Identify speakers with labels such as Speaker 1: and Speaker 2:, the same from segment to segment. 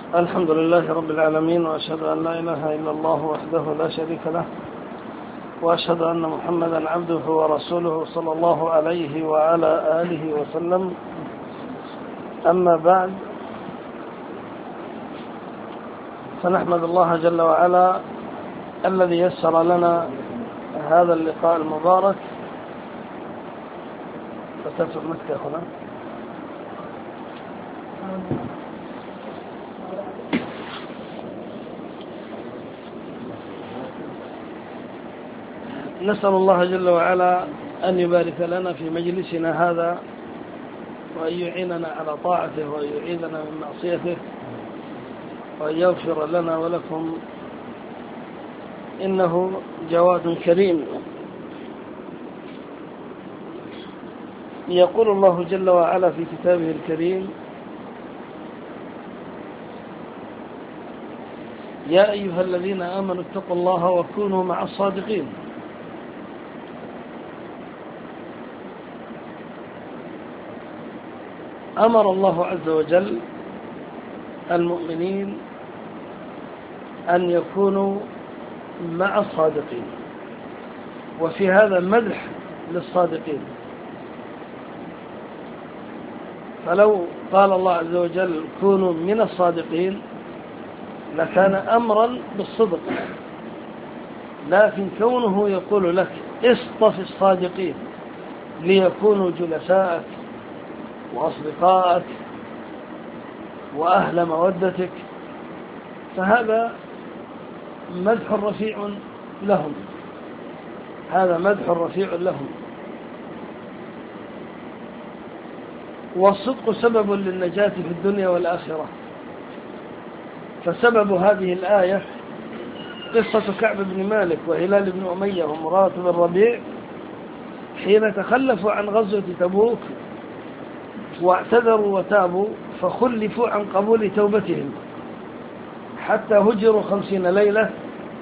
Speaker 1: الحمد لله رب العالمين، وأشهد أن لا إله إلا الله وحده لا شريك له، وأشهد أن محمدا عبده ورسوله صلى الله عليه وعلى آله وسلم. أما بعد، فنحمد الله جل وعلا الذي يسر لنا هذا اللقاء المبارك. فتترك مكة هنا. نسأل الله جل وعلا أن يبارك لنا في مجلسنا هذا، وأن يعيننا على طاعته، وأن يعيذنا من معصيته، وأن يغفر لنا ولكم، إنه جواد كريم. يقول الله جل وعلا في كتابه الكريم: يا أيها الذين آمنوا اتقوا الله وكونوا مع الصادقين. أمر الله عز وجل المؤمنين أن يكونوا مع الصادقين، وفي هذا مدح للصادقين. فلو قال الله عز وجل كونوا من الصادقين لكان أمرا بالصدق، لكن كونه يقول لك اصطف الصادقين ليكونوا جلساءك وأصدقائك وأهل مودتك، فهذا مدح رفيع لهم، هذا مدح رفيع لهم. والصدق سبب للنجاة في الدنيا والآخرة. فسبب هذه الآية قصة كعب بن مالك وهلال بن أمية ومرارة بن الربيع حين تخلفوا عن غزوة تبوك واعتذروا وتابوا، فخلفوا عن قبول توبتهم حتى هجروا 50 ليلة،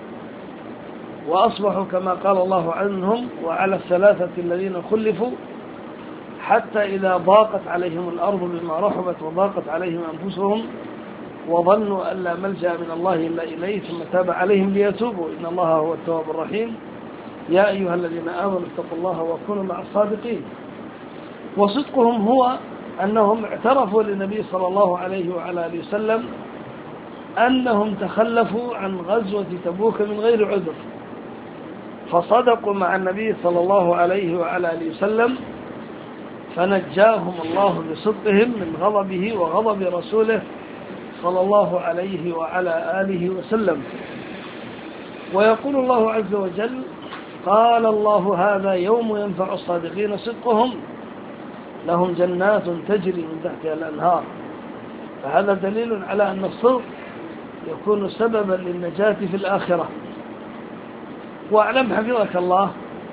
Speaker 1: وأصبحوا كما قال الله عنهم: وعلى الثلاثة الذين خلفوا حتى إذا ضاقت عليهم الأرض بما رحبت وضاقت عليهم أنفسهم وظنوا أن لا ملجأ من الله إلا إليه ثم تاب عليهم ليتوبوا إن الله هو التواب الرحيم. يا أيها الذين آمنوا اتقوا الله وكونوا مع الصادقين. وصدقهم هو أنهم اعترفوا للنبي صلى الله عليه وعلى آله وسلم أنهم تخلفوا عن غزوة تبوك من غير عذر، فصدقوا مع النبي صلى الله عليه وعلى آله وسلم، فنجاهم الله بصدقهم من غضبه وغضب رسوله صلى الله عليه وعلى آله وسلم. ويقول الله عز وجل: قال الله هذا يوم ينفع الصادقين صدقهم لهم جنات تجري من تحتها الأنهار. فهذا دليل على أن الصدق يكون سببا للنجاة في الآخرة. واعلم حفظك الله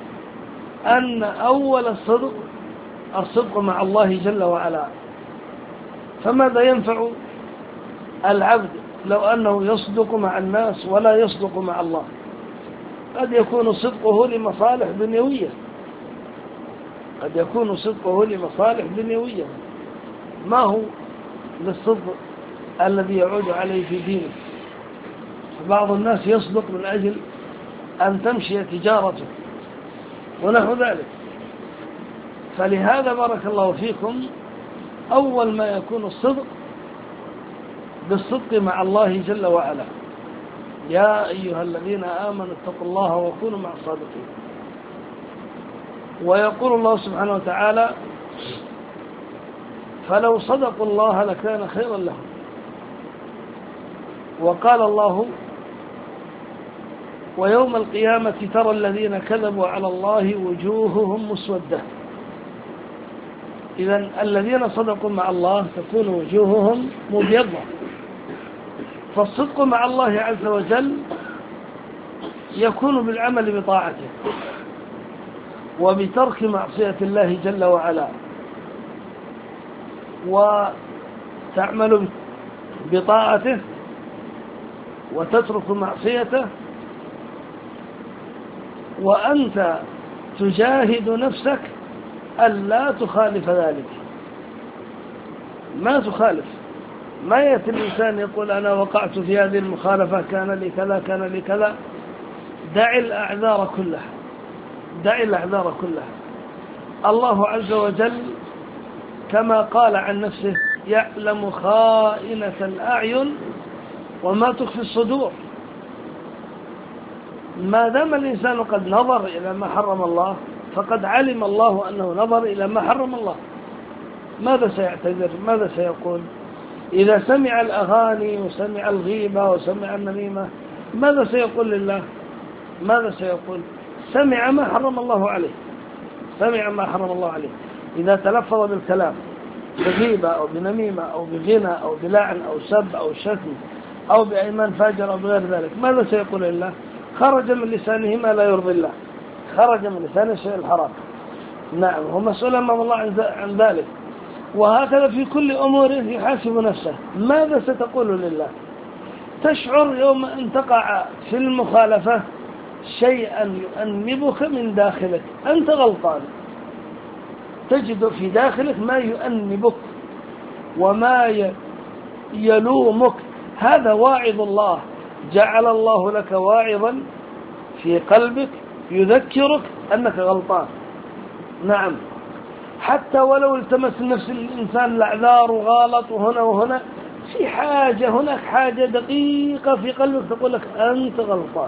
Speaker 1: أن أول الصدق مع الله جل وعلا. فماذا ينفع العبد لو أنه يصدق مع الناس ولا يصدق مع الله؟ قد يكون صدقه لمصالح دنيوية، قد يكون صدقه لمصالح دنيوية، ما هو للصدق الذي يعود عليه في دينه. بعض الناس يصدق من أجل أن تمشي تجارته ونحو ذلك. فلهذا بارك الله فيكم أول ما يكون الصدق بالصدق مع الله جل وعلا. يا أيها الذين آمنوا اتقوا الله وكونوا مع الصادقين. ويقول الله سبحانه وتعالى: فلو صدقوا الله لكان خيرا لهم. وقال الله: ويوم القيامة ترى الذين كذبوا على الله وجوههم مسودة. إذن الذين صدقوا مع الله تكون وجوههم مبيضة. فالصدق مع الله عز وجل يكون بالعمل بطاعته وبترك معصية الله جل وعلا، وتعمل بطاعته وتترك معصيته، وأنت تجاهد نفسك ألا تخالف ذلك، ما تخالف، ما يأتي الإنسان يقول أنا وقعت في هذه المخالفة، كان لي كذا كان لي كذا. دع الأعذار كلها، دع الأعذار كلها. الله عز وجل كما قال عن نفسه يعلم خائنة الأعين وما تخفي الصدور. ما دام الإنسان قد نظر إلى ما حرم الله فقد علم الله أنه نظر إلى ما حرم الله. ماذا سيعتذر؟ ماذا سيقول؟ إذا سمع الأغاني وسمع الغيبة وسمع النميمة ماذا سيقول لله؟ ماذا سيقول؟ سمع ما حرم الله عليه، سمع ما حرم الله عليه. إذا تلفظ بالكلام بغيبة أو بنميمة أو بغنى أو بلعن أو سب أو شتم أو بأيمان فاجر أو بغير ذلك ماذا سيقول لله؟ خرج من لسانه ما لا يرضي الله، خرج من لسانه الشيء الحرام. نعم، هو مسؤول أمام الله عن ذلك. وهكذا في كل أموره يحاسب نفسه. ماذا ستقول لله؟ تشعر يوم أن تقع في المخالفة شيئا يؤنبك من داخلك، أنت غلطان، تجد في داخلك ما يؤنبك وما يلومك. هذا واعظ الله، جعل الله لك واعظا في قلبك يذكرك أنك غلطان. نعم، حتى ولو التمس نفس الإنسان الأعذار وغلط وهنا وهنا، في حاجة هناك حاجة دقيقة في قلبك تقول لك أنت غلطان.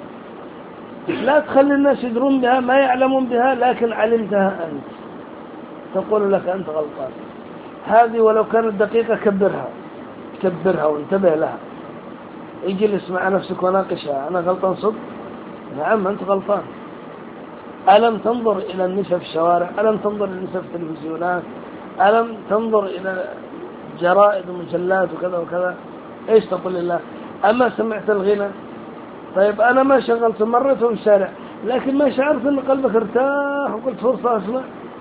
Speaker 1: لا تخلي الناس يدرون بها، ما يعلمون بها، لكن علمتها أنت، تقول لك أنت غلطان. هذه ولو كانت دقيقة كبرها، كبرها وانتبه لها. اجلس مع نفسك وناقشها، أنا غلطان صدق؟ نعم أنت غلطان. ألم تنظر إلى النساء في الشوارع؟ ألم تنظر إلى النساء في التلفزيونات؟ ألم تنظر إلى جرائد ومجلات وكذا وكذا؟ إيش تقول لله؟ أما سمعت الغنى؟ طيب أنا ما شغلت، مرته في الشارع لكن ما شعرت أن قلبك ارتاح وقلت فرصة أسمع.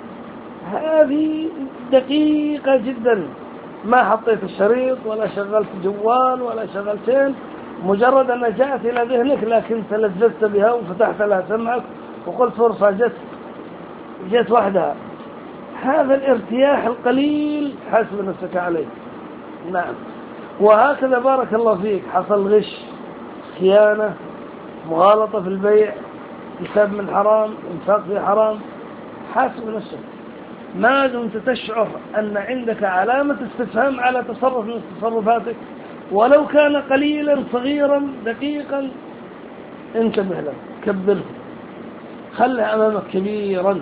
Speaker 1: هذه دقيقة جدا، ما حطيت الشريط ولا شغلت جوال ولا شغلتين، مجرد أنها جاءت إلى ذهنك لكن تلذذت بها وفتحت لها سمعك وقلت فرصة جت وحدها. هذا الارتياح القليل حاسب نفسك عليه. نعم، وهكذا بارك الله فيك حصل غش، خيانة، مغالطة في البيع، حساب من حرام، انفاق في حرام، حاسب نفسك. ما دمت تشعر أن عندك علامة استفهام على تصرف من تصرفاتك ولو كان قليلا صغيرا دقيقا، انتبه له، كبره، خله أمامك كبيرا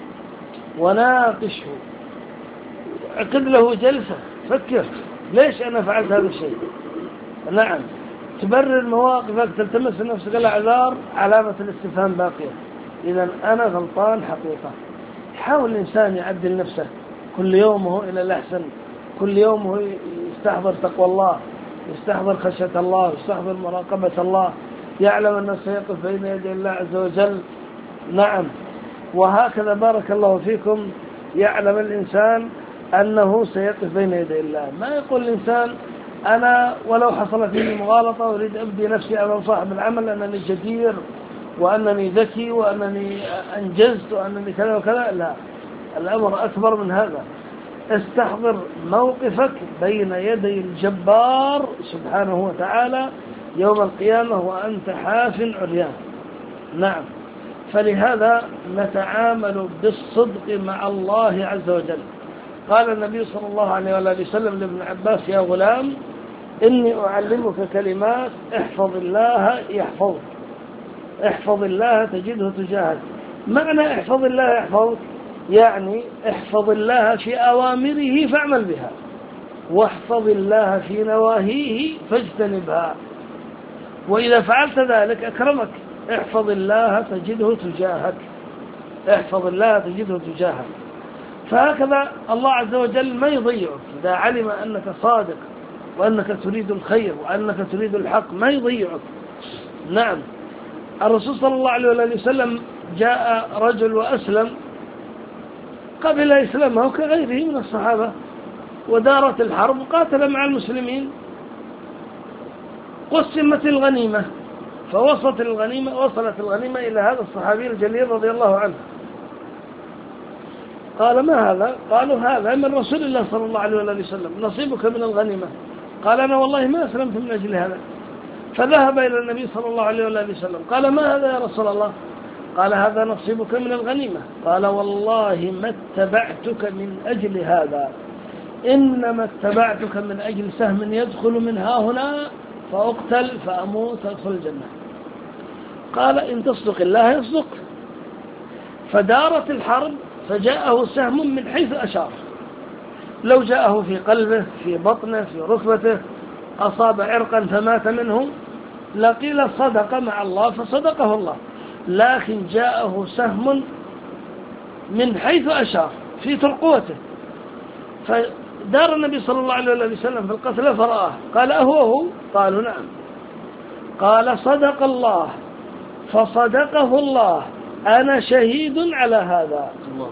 Speaker 1: وناقشه، عقد له جلسة، فكر ليش أنا فعلت هذا الشيء. نعم، تبرر مواقفك، تلتمس نفسك الأعذار، علامة الاستفهام باقية. إذا أنا غلطان حقيقة. يحاول الإنسان يعدل نفسه كل يوم هو إلى الأحسن، كل يوم هو يستحضر تقوى الله، يستحضر خشية الله، يستحضر مراقبة الله، يعلم أنه سيقف بين يدي الله عز وجل. نعم، وهكذا بارك الله فيكم يعلم الإنسان أنه سيقف بين يدي الله. ما يقول الإنسان أنا ولو حصلت لي مغالطة أريد أبدي نفسي أمام صاحب العمل أنني جدير وأنني ذكي وأنني أنجزت وأنني كذا وكذا. لا، الأمر أكبر من هذا. استحضر موقفك بين يدي الجبار سبحانه وتعالى يوم القيامة وأنت حاف عريان. نعم، فلهذا نتعامل بالصدق مع الله عز وجل. قال النبي صلى الله عليه وآله وسلم لابن عباس يا غلام إني أعلمك كلمات احفظ الله يحفظك، احفظ الله تجده تجاهك. معنى احفظ الله يحفظك يعني احفظ الله في أوامره فاعمل بها، واحفظ الله في نواهيه فاجتنبها، وإذا فعلت ذلك أكرمك. احفظ الله تجده تجاهك، احفظ الله تجده تجاهك. فهكذا الله عز وجل ما يضيعك إذا علم أنك صادق وأنك تريد الخير وأنك تريد الحق، ما يضيعك. نعم، الرسول صلى الله عليه وسلم جاء رجل وأسلم، قبل إسلامه كغيره من الصحابة، ودارت الحرب وقاتل مع المسلمين، قسمت الغنيمة، وصلت الغنيمة إلى هذا الصحابي الجليل رضي الله عنه. قال ما هذا؟ قالوا هذا من رسول الله صلى الله عليه وسلم، نصيبك من الغنيمة. قال أنا والله ما أسلمت من أجل هذا. فذهب إلى النبي صلى الله عليه وسلم قال ما هذا يا رسول الله؟ قال هذا نصيبك من الغنيمة. قال والله ما اتبعتك من أجل هذا، إنما اتبعتك من أجل سهم يدخل من ها هنا فأقتل فأموت أدخل الجنة. قال إن تصدق الله يصدق. فدارت الحرب فجاءه سهم من حيث أشار، لو جاءه في قلبه في بطنه في ركبته أصاب عرقا فمات منه لقيل صدق مع الله فصدقه الله، لكن جاءه سهم من حيث أشار في ترقوته، فدار النبي صلى الله عليه وسلم في القتل فرآه قال أهو؟ قالوا نعم. قال صدق الله فصدقه الله، أنا شهيد على هذا.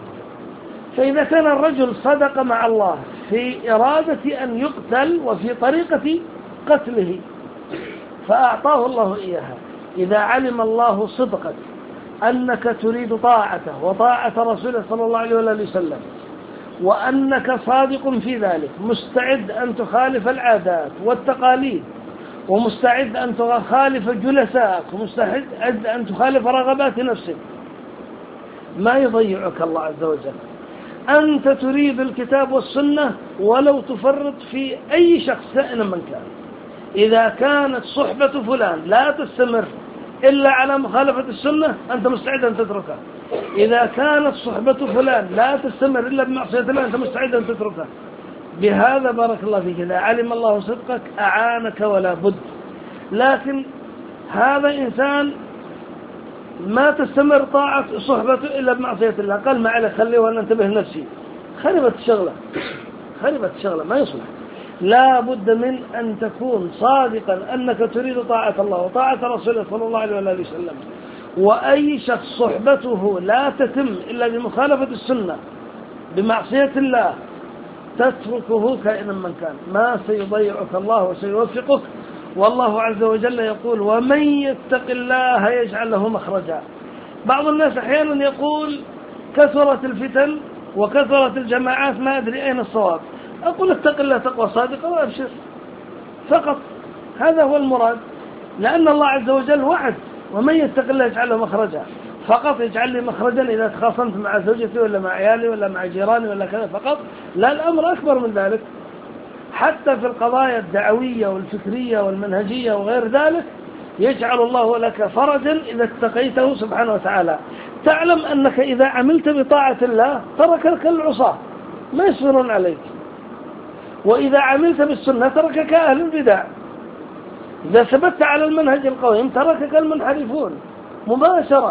Speaker 1: فإذا كان الرجل صدق مع الله في إرادة أن يقتل وفي طريقة قتله فأعطاه الله إياها، إذا علم الله صدقك أنك تريد طاعته وطاعة رسوله صلى الله عليه وسلم، وأنك صادق في ذلك، مستعد أن تخالف العادات والتقاليد، ومستعد أن تخالف جلسائك، ومستعد أن تخالف رغبات نفسك، ما يضيعك الله عز وجل. أنت تريد الكتاب والسنة ولو تفرط في أي شخص كائنا من كان. إذا كانت صحبة فلان لا تستمر إلا على مخالفة السنة أنت مستعد أن تتركها. إذا كانت صحبة فلان لا تستمر إلا بمعصية الله أنت مستعد أن تتركها. بهذا بارك الله فيك إذا علم الله صدقك أعانك ولا بد. لكن هذا إنسان ما تستمر طاعة صحبته إلا بمعصية الله، قال ما عليك خليه وأنا انتبه لنفسي، خربت الشغلة ما يصلح. لا بد من أن تكون صادقا أنك تريد طاعة الله وطاعة رسوله صلى الله عليه وسلم، وأي شخص صحبته لا تتم إلا بمخالفة السنة بمعصية الله تتركه كائنا من كان، ما سيضيعك الله وسيوفقك. والله عز وجل يقول ومن يتق الله يجعل له مخرجا. بعض الناس أحيانا يقول كثرت الفتن وكثرت الجماعات ما أدري أين الصواب. أقول اتق الله تقوى صادقة وأبشر فقط، هذا هو المراد، لأن الله عز وجل وعد ومن يتق الله يجعل له مخرجا، فقط يجعل لي مخرجا إذا تخاصمت مع زوجتي ولا مع عيالي ولا مع جيراني ولا كذا فقط، لا، الأمر أكبر من ذلك. حتى في القضايا الدعوية والفكرية والمنهجية وغير ذلك يجعل الله لك فرجا إذا اتقيته سبحانه وتعالى. تعلم أنك إذا عملت بطاعة الله تركك العصاة ما يصبرون عليك، وإذا عملت بالسنة تركك أهل البدع، إذا ثبت على المنهج القويم تركك المنحرفون مباشرة،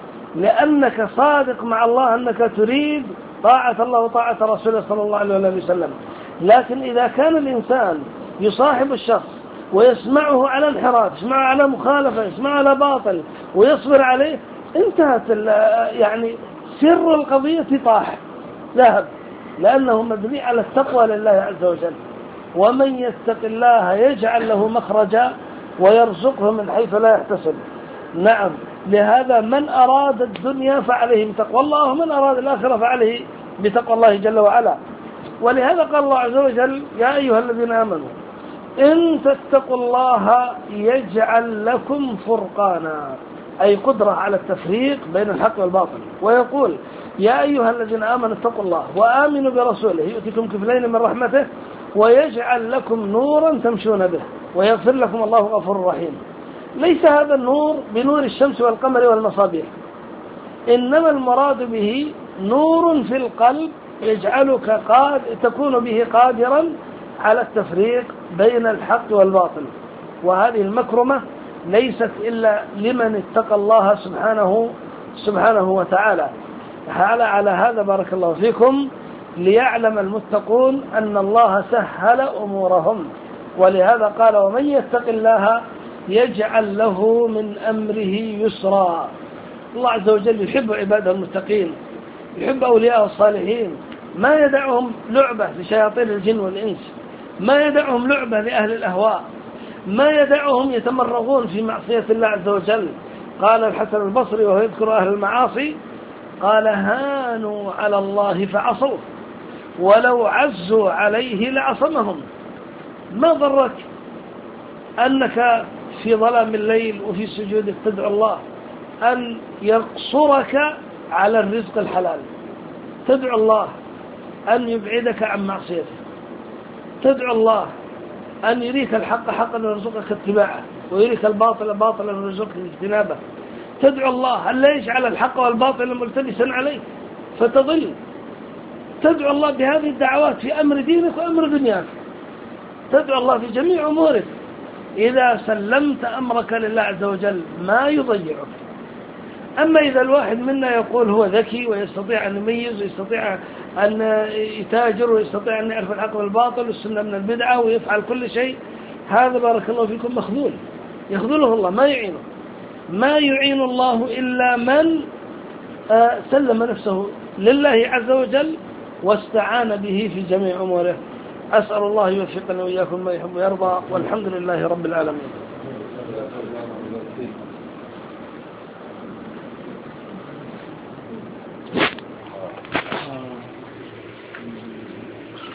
Speaker 1: لأنك صادق مع الله أنك تريد طاعة الله وطاعة رسوله صلى الله عليه وسلم. لكن إذا كان الإنسان يصاحب الشخص ويسمعه على انحراف، يسمعه على مخالفة، يسمعه على باطل ويصبر عليه، انتهت يعني سر القضية طاح ذهب، لأنه مبني على التقوى لله عز وجل. ومن يتق الله يجعل له مخرجا ويرزقه من حيث لا يحتسب. نعم، لهذا من أراد الدنيا فعليه بتقوى الله، ومن أراد الآخرة فعليه بتقوى الله جل وعلا. ولهذا قال الله عز وجل يا أيها الذين آمنوا إن تتقوا الله يجعل لكم فرقانا، أي قدرة على التفريق بين الحق والباطل. ويقول يا أيها الذين آمنوا اتقوا الله وآمنوا برسوله يؤتكم كفلين من رحمته ويجعل لكم نورا تمشون به ويغفر لكم الله غفور رحيم. ليس هذا النور بنور الشمس والقمر والمصابيح، إنما المراد به نور في القلب يجعلك تكون به قادرا على التفريق بين الحق والباطل. وهذه المكرمة ليست إلا لمن اتقى الله سبحانه وتعالى. على هذا بارك الله فيكم ليعلم المتقون أن الله سهل أمورهم. ولهذا قال ومن يتق الله يجعل له من أمره يسرا. الله عز وجل يحب عباده المتقين، يحب أولياءه الصالحين، ما يدعهم لعبة لشياطين الجن والإنس، ما يدعهم لعبة لأهل الأهواء، ما يدعهم يتمرغون في معصية الله عز وجل. قال الحسن البصري وهو يذكر أهل المعاصي قال هانوا على الله فعصوه ولو عزوا عليه لعصمهم. ما ضرك أنك في ظلام الليل وفي سجودك تدعو الله أن يقصرك على الرزق الحلال، تدعو الله أن يبعدك عن معصيته، تدعو الله أن يريك الحق حقا ويرزقك اتباعه، ويريك الباطل باطلا ويرزقك اجتنابه، تدعو الله أن لا يجعل الحق والباطل ملتبسا عليك فتضل، تدعو الله بهذه الدعوات في أمر دينك وأمر دنياك، تدعو الله في جميع أمورك. إذا سلمت أمرك لله عز وجل ما يضيعك. أما إذا الواحد منا يقول هو ذكي ويستطيع أن يميز ويستطيع أن يتاجر ويستطيع أن يعرف الحق والباطل والسنة من البدعة ويفعل كل شيء، هذا بارك الله فيكم مخذول، يخذله الله، ما يعينه. ما يعين الله إلا من سلم نفسه لله عز وجل واستعان به في جميع أموره. أسأل الله يوفقنا وإياكم ما يحب ويرضى، والحمد لله رب العالمين.